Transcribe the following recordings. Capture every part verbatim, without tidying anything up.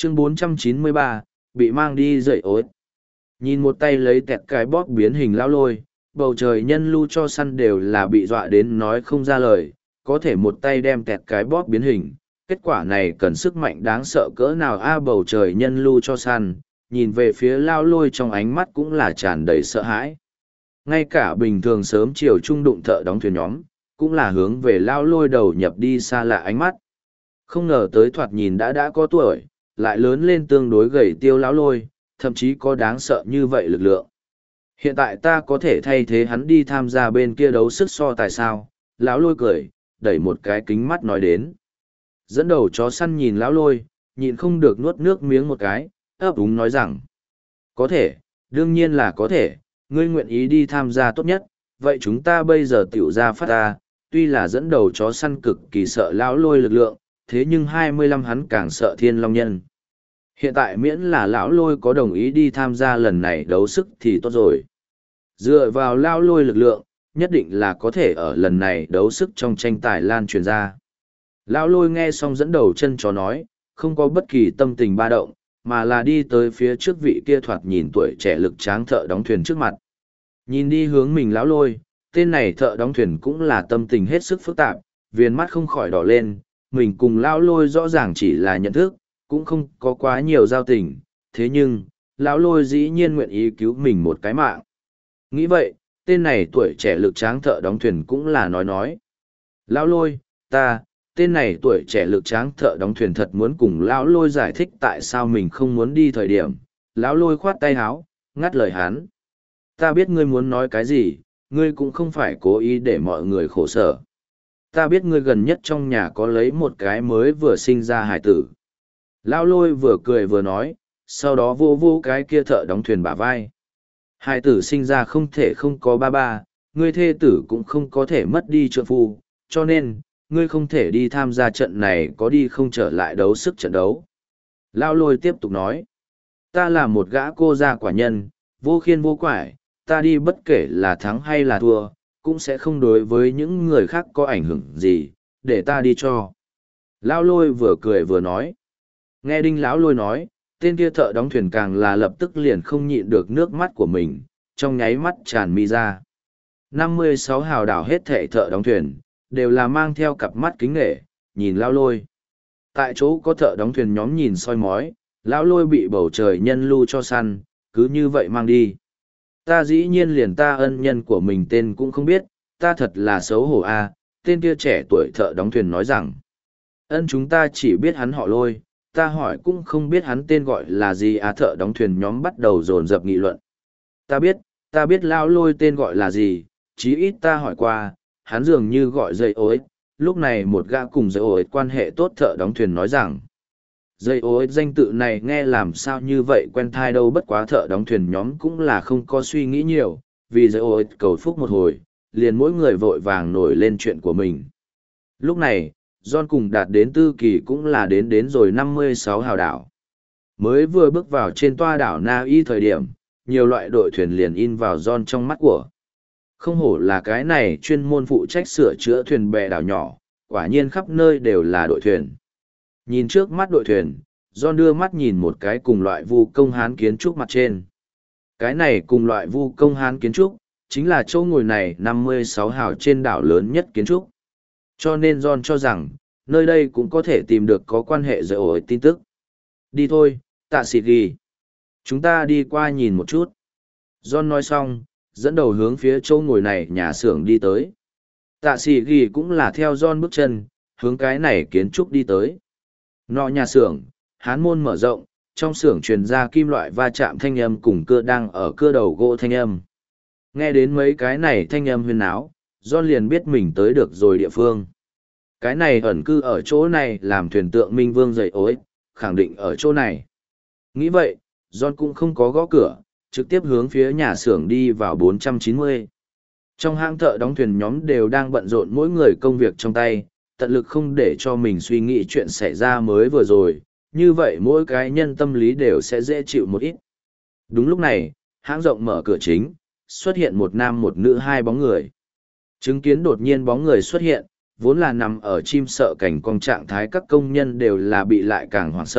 Chương bốn trăm chín mươi ba, bị mang đi dậy ối. Nhìn một tay lấy tẹt cái bóp biến hình lão lôi, bầu trời nhân lưu cho săn đều là bị dọa đến nói không ra lời, có thể một tay đem tẹt cái bóp biến hình. Kết quả này cần sức mạnh đáng sợ cỡ nào a bầu trời nhân lưu cho săn, nhìn về phía lao lôi trong ánh mắt cũng là tràn đầy sợ hãi. Ngay cả bình thường sớm chiều trung đụng thợ đóng thuyền nhóm, cũng là hướng về lao lôi đầu nhập đi xa lạ ánh mắt. Không ngờ tới thoạt nhìn đã đã có tuổi, lại lớn lên tương đối gầy tiêu lão lôi, thậm chí có đáng sợ như vậy lực lượng. Hiện tại ta có thể thay thế hắn đi tham gia bên kia đấu sức so tài sao? Lão lôi cười, đẩy một cái kính mắt nói đến. Dẫn đầu chó săn nhìn lão lôi, nhịn không được nuốt nước miếng một cái, ấp úng nói rằng. Có thể, đương nhiên là có thể, ngươi nguyện ý đi tham gia tốt nhất, vậy chúng ta bây giờ tiểu ra phát ta, tuy là dẫn đầu chó săn cực kỳ sợ lão lôi lực lượng, thế nhưng hai mươi lăm hắn càng sợ thiên long nhân. Hiện tại miễn là lão lôi có đồng ý đi tham gia lần này đấu sức thì tốt rồi. Dựa vào lão lôi lực lượng, nhất định là có thể ở lần này đấu sức trong tranh tài lan truyền ra. Lão lôi nghe xong dẫn đầu chân chó nói, không có bất kỳ tâm tình ba động, mà là đi tới phía trước vị kia thoạt nhìn tuổi trẻ lực tráng thợ đóng thuyền trước mặt. Nhìn đi hướng mình lão lôi, tên này thợ đóng thuyền cũng là tâm tình hết sức phức tạp, viền mắt không khỏi đỏ lên, mình cùng lão lôi rõ ràng chỉ là nhận thức, cũng không có quá nhiều giao tình, thế nhưng, lão lôi dĩ nhiên nguyện ý cứu mình một cái mạng. Nghĩ vậy, tên này tuổi trẻ lực tráng thợ đóng thuyền cũng là nói nói. Lão lôi, ta, tên này tuổi trẻ lực tráng thợ đóng thuyền thật muốn cùng lão lôi giải thích tại sao mình không muốn đi thời điểm. Lão lôi khoát tay háo, ngắt lời hắn. Ta biết ngươi muốn nói cái gì, ngươi cũng không phải cố ý để mọi người khổ sở. Ta biết ngươi gần nhất trong nhà có lấy một cái mới vừa sinh ra hải tử. Lão lôi vừa cười vừa nói, sau đó vô vô cái kia thợ đóng thuyền bả vai. Hải tử sinh ra không thể không có ba ba, ngươi thê tử cũng không có thể mất đi trượng phu, cho nên, ngươi không thể đi tham gia trận này có đi không trở lại đấu sức trận đấu. Lão lôi tiếp tục nói, ta là một gã cô gia quả nhân, vô khiên vô quải, ta đi bất kể là thắng hay là thua, cũng sẽ không đối với những người khác có ảnh hưởng gì, để ta đi cho. Lão lôi vừa cười vừa nói. Nghe đinh lão lôi nói, tên kia thợ đóng thuyền càng là lập tức liền không nhịn được nước mắt của mình, trong nháy mắt tràn mi ra. năm mươi sáu hào đảo hết thệ thợ đóng thuyền, đều là mang theo cặp mắt kính nghệ, nhìn lão lôi. Tại chỗ có thợ đóng thuyền nhóm nhìn soi mói, lão lôi bị bầu trời nhân lưu cho săn, cứ như vậy mang đi. Ta dĩ nhiên liền ta ân nhân của mình tên cũng không biết, ta thật là xấu hổ a. Tên kia trẻ tuổi thợ đóng thuyền nói rằng, ân chúng ta chỉ biết hắn họ lôi, ta hỏi cũng không biết hắn tên gọi là gì à thợ đóng thuyền nhóm bắt đầu dồn dập nghị luận. Ta biết, ta biết lão lôi tên gọi là gì, chí ít ta hỏi qua, hắn dường như gọi dây ối. Lúc này một gã cùng dây ối quan hệ tốt thợ đóng thuyền nói rằng, dây ối danh tự này nghe làm sao như vậy quen thai đâu, bất quá thợ đóng thuyền nhóm cũng là không có suy nghĩ nhiều, vì dây ối cầu phúc một hồi, liền mỗi người vội vàng nổi lên chuyện của mình. Lúc này, John cùng đạt đến tư kỳ cũng là đến đến rồi năm mươi sáu hào đảo. Mới vừa bước vào trên toa đảo Na Y thời điểm, nhiều loại đội thuyền liền in vào John trong mắt của. Không hổ là cái này chuyên môn phụ trách sửa chữa thuyền bè đảo nhỏ, quả nhiên khắp nơi đều là đội thuyền. Nhìn trước mắt đội thuyền, John đưa mắt nhìn một cái cùng loại vu công hán kiến trúc mặt trên. Cái này cùng loại vu công hán kiến trúc, chính là chỗ ngồi này năm mươi sáu hào trên đảo lớn nhất kiến trúc. Cho nên John cho rằng, nơi đây cũng có thể tìm được có quan hệ giữa ổi tin tức. Đi thôi, tạ sĩ ghi. Chúng ta đi qua nhìn một chút. John nói xong, dẫn đầu hướng phía chỗ ngồi này nhà xưởng đi tới. Tạ sĩ ghi cũng là theo John bước chân, hướng cái này kiến trúc đi tới. Nọ nhà xưởng, hán môn mở rộng, trong xưởng truyền ra kim loại va chạm thanh âm cùng cưa đang ở cưa đầu gỗ thanh âm. Nghe đến mấy cái này thanh âm huyên áo, John liền biết mình tới được rồi địa phương. Cái này ẩn cư ở chỗ này làm thuyền tượng Minh Vương dậy ối, khẳng định ở chỗ này. Nghĩ vậy, John cũng không có gõ cửa, trực tiếp hướng phía nhà xưởng đi vào bốn trăm chín mươi. Trong hãng thợ đóng thuyền nhóm đều đang bận rộn mỗi người công việc trong tay, tận lực không để cho mình suy nghĩ chuyện xảy ra mới vừa rồi, như vậy mỗi cái nhân tâm lý đều sẽ dễ chịu một ít. Đúng lúc này, hãng rộng mở cửa chính, xuất hiện một nam một nữ hai bóng người. Chứng kiến đột nhiên bóng người xuất hiện, vốn là nằm ở chim sợ cảnh cong trạng thái các công nhân đều là bị lại càng hoảng sợ,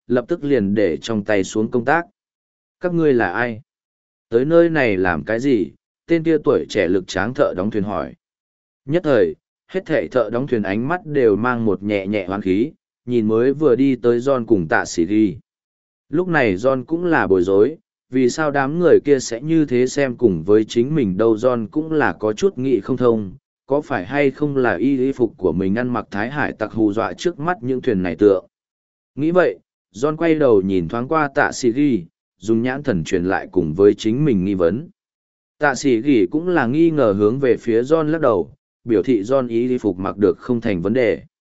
lập tức liền để trong tay xuống công tác. Các ngươi là ai? Tới nơi này làm cái gì? Tên kia tuổi trẻ lực tráng thợ đóng thuyền hỏi. Nhất thời, hết thảy thợ đóng thuyền ánh mắt đều mang một nhẹ nhẹ hoán khí, nhìn mới vừa đi tới John cùng tạ sĩ ghi. Lúc này John cũng là bối rối, vì sao đám người kia sẽ như thế xem cùng với chính mình đâu. John cũng là có chút nghĩ không thông, có phải hay không là y y phục của mình ăn mặc thái hải tặc hù dọa trước mắt những thuyền này tượng. Nghĩ vậy, John quay đầu nhìn thoáng qua tạ sĩ ghi, dùng nhãn thần truyền lại cùng với chính mình nghi vấn. Tạ sĩ ghi cũng là nghi ngờ hướng về phía John lắc đầu, biểu thị John y y phục mặc được không thành vấn đề.